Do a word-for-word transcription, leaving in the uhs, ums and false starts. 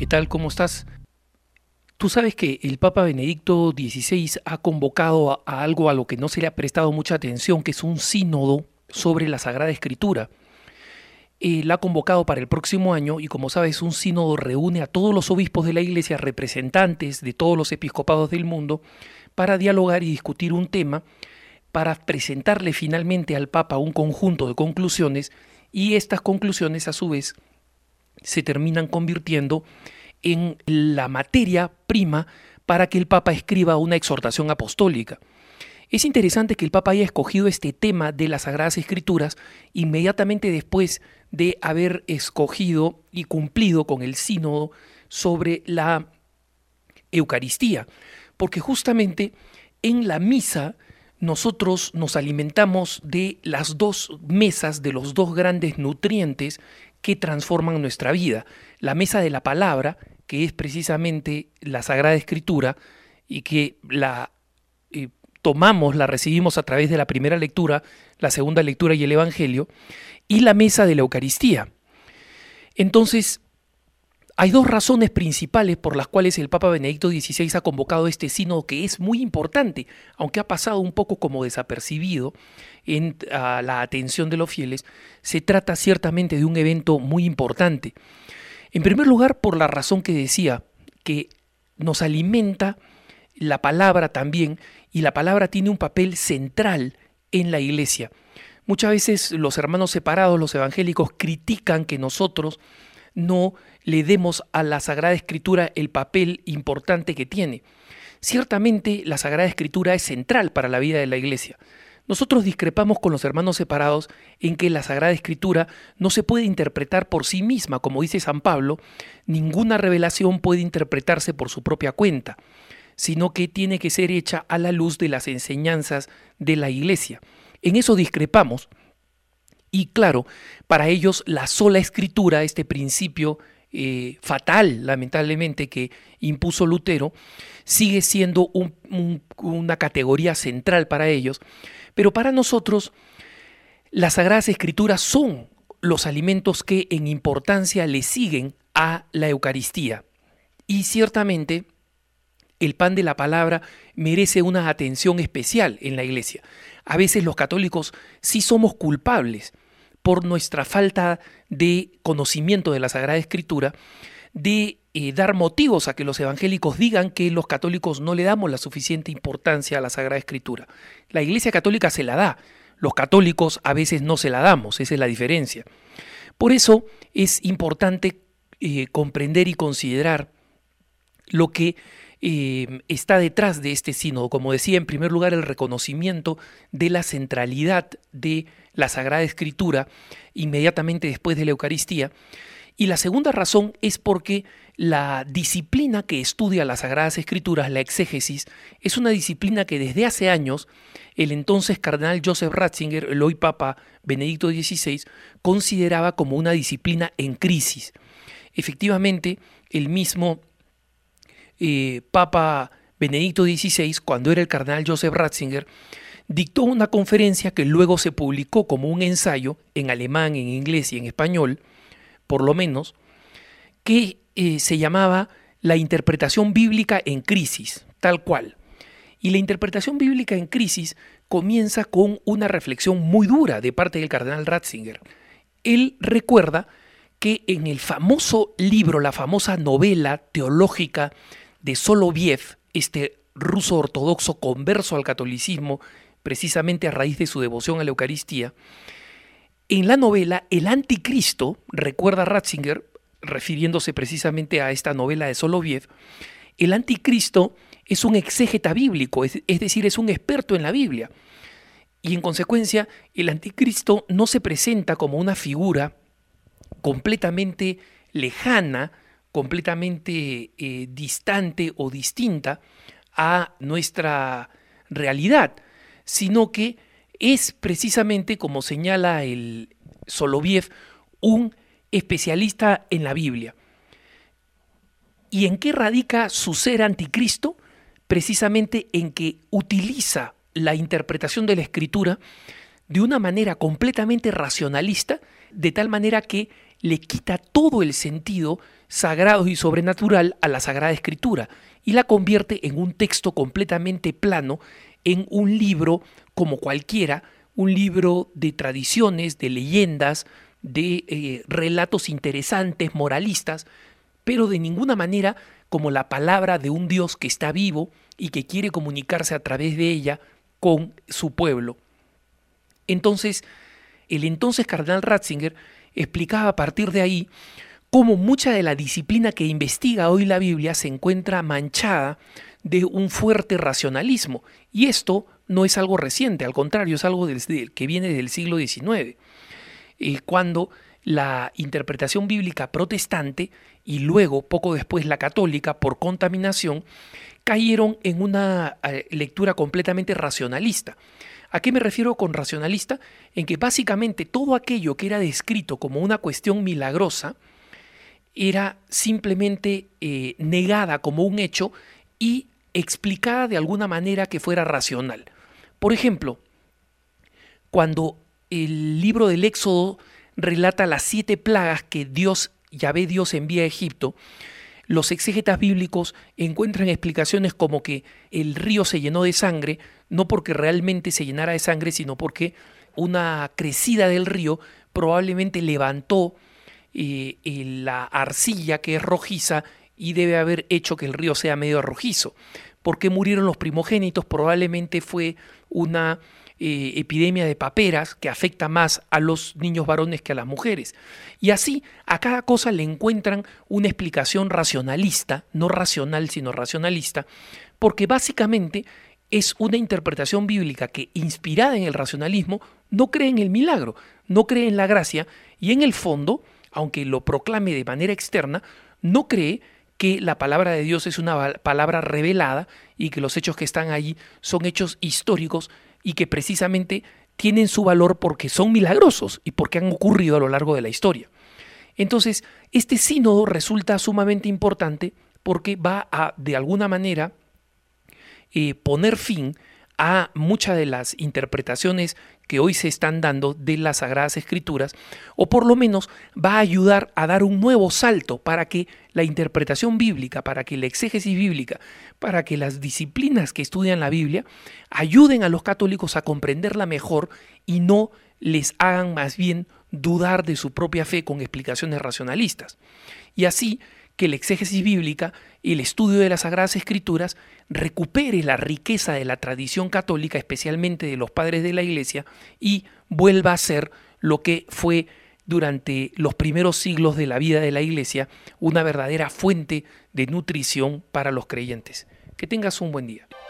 ¿Qué tal? ¿Cómo estás? Tú sabes que el Papa Benedicto dieciséis ha convocado a, a algo a lo que no se le ha prestado mucha atención, que es un sínodo sobre la Sagrada Escritura. Eh, la ha convocado para el próximo año y, como sabes, un sínodo reúne a todos los obispos de la Iglesia, representantes de todos los episcopados del mundo, para dialogar y discutir un tema, para presentarle finalmente al Papa un conjunto de conclusiones, y estas conclusiones, a su vez, se terminan convirtiendo en la materia prima para que el Papa escriba una exhortación apostólica. Es interesante que el Papa haya escogido este tema de las Sagradas Escrituras inmediatamente después de haber escogido y cumplido con el sínodo sobre la Eucaristía, porque justamente en la misa nosotros nos alimentamos de las dos mesas, de los dos grandes nutrientes que transforman nuestra vida. La mesa de la palabra, que es precisamente la Sagrada Escritura, y que la eh, tomamos, la recibimos a través de la primera lectura, la segunda lectura y el Evangelio, y la mesa de la Eucaristía. Entonces, hay dos razones principales por las cuales el Papa Benedicto dieciséis ha convocado este sínodo, que es muy importante, aunque ha pasado un poco como desapercibido en a la atención de los fieles. Se trata ciertamente de un evento muy importante. En primer lugar, por la razón que decía, que nos alimenta la palabra también, y la palabra tiene un papel central en la Iglesia. Muchas veces los hermanos separados, los evangélicos, critican que nosotros no le demos a la Sagrada Escritura el papel importante que tiene. Ciertamente la Sagrada Escritura es central para la vida de la Iglesia. Nosotros discrepamos con los hermanos separados en que la Sagrada Escritura no se puede interpretar por sí misma, como dice San Pablo. Ninguna revelación puede interpretarse por su propia cuenta, sino que tiene que ser hecha a la luz de las enseñanzas de la Iglesia. En eso discrepamos. Y claro, para ellos la sola Escritura, este principio eh, fatal, lamentablemente, que impuso Lutero, sigue siendo un, un, una categoría central para ellos. Pero para nosotros, las Sagradas Escrituras son los alimentos que en importancia le siguen a la Eucaristía. Y ciertamente, el pan de la palabra merece una atención especial en la Iglesia. A veces los católicos sí somos culpables por nuestra falta de conocimiento de la Sagrada Escritura, de eh, dar motivos a que los evangélicos digan que los católicos no le damos la suficiente importancia a la Sagrada Escritura. La Iglesia Católica se la da, los católicos a veces no se la damos, esa es la diferencia. Por eso es importante eh, comprender y considerar lo que eh, está detrás de este sínodo. Como decía, en primer lugar, el reconocimiento de la centralidad de la Sagrada Escritura inmediatamente después de la Eucaristía. Y la segunda razón es porque la disciplina que estudia las Sagradas Escrituras, la exégesis, es una disciplina que desde hace años el entonces cardenal Joseph Ratzinger, el hoy Papa Benedicto dieciséis, consideraba como una disciplina en crisis. Efectivamente, el mismo eh, Papa Benedicto dieciséis, cuando era el cardenal Joseph Ratzinger, dictó una conferencia que luego se publicó como un ensayo en alemán, en inglés y en español, por lo menos, que eh, se llamaba La interpretación bíblica en crisis, tal cual. Y la interpretación bíblica en crisis comienza con una reflexión muy dura de parte del cardenal Ratzinger. Él recuerda que en el famoso libro, la famosa novela teológica de Soloviev, este ruso ortodoxo converso al catolicismo, precisamente a raíz de su devoción a la Eucaristía, en la novela el anticristo, recuerda Ratzinger, refiriéndose precisamente a esta novela de Soloviev, el anticristo es un exégeta bíblico, es, es decir, es un experto en la Biblia. Y en consecuencia, el anticristo no se presenta como una figura completamente lejana, completamente eh, distante o distinta a nuestra realidad, sino que es precisamente, como señala el Soloviev, un especialista en la Biblia. ¿Y en qué radica su ser anticristo? Precisamente en que utiliza la interpretación de la Escritura de una manera completamente racionalista, de tal manera que le quita todo el sentido sagrado y sobrenatural a la Sagrada Escritura y la convierte en un texto completamente plano, en un libro como cualquiera, un libro de tradiciones, de leyendas, de eh, relatos interesantes, moralistas, pero de ninguna manera como la palabra de un Dios que está vivo y que quiere comunicarse a través de ella con su pueblo. Entonces, el entonces cardenal Ratzinger explicaba a partir de ahí cómo mucha de la disciplina que investiga hoy la Biblia se encuentra manchada de un fuerte racionalismo. Y esto no es algo reciente, al contrario, es algo del, que viene del siglo diecinueve, eh, cuando la interpretación bíblica protestante y luego, poco después, la católica, por contaminación, cayeron en una eh, lectura completamente racionalista. ¿A qué me refiero con racionalista? En que básicamente todo aquello que era descrito como una cuestión milagrosa era simplemente eh, negada como un hecho y explicada de alguna manera que fuera racional. Por ejemplo, cuando el libro del Éxodo relata las siete plagas que Dios, Yahvé Dios, envía a Egipto, los exégetas bíblicos encuentran explicaciones como que el río se llenó de sangre, no porque realmente se llenara de sangre, sino porque una crecida del río probablemente levantó eh, eh, la arcilla que es rojiza y debe haber hecho que el río sea medio rojizo. ¿Por qué murieron los primogénitos? Probablemente fue una eh, epidemia de paperas que afecta más a los niños varones que a las mujeres. Y así a cada cosa le encuentran una explicación racionalista, no racional sino racionalista, porque básicamente es una interpretación bíblica que, inspirada en el racionalismo, no cree en el milagro, no cree en la gracia y en el fondo, aunque lo proclame de manera externa, no cree que la palabra de Dios es una palabra revelada y que los hechos que están allí son hechos históricos y que precisamente tienen su valor porque son milagrosos y porque han ocurrido a lo largo de la historia. Entonces, este sínodo resulta sumamente importante porque va a, de alguna manera, eh, poner fin a muchas de las interpretaciones que hoy se están dando de las Sagradas Escrituras, o por lo menos va a ayudar a dar un nuevo salto para que la interpretación bíblica, para que la exégesis bíblica, para que las disciplinas que estudian la Biblia ayuden a los católicos a comprenderla mejor y no les hagan más bien dudar de su propia fe con explicaciones racionalistas. Y así que la exégesis bíblica y el estudio de las Sagradas Escrituras recupere la riqueza de la tradición católica, especialmente de los padres de la Iglesia, y vuelva a ser lo que fue durante los primeros siglos de la vida de la Iglesia, una verdadera fuente de nutrición para los creyentes. Que tengas un buen día.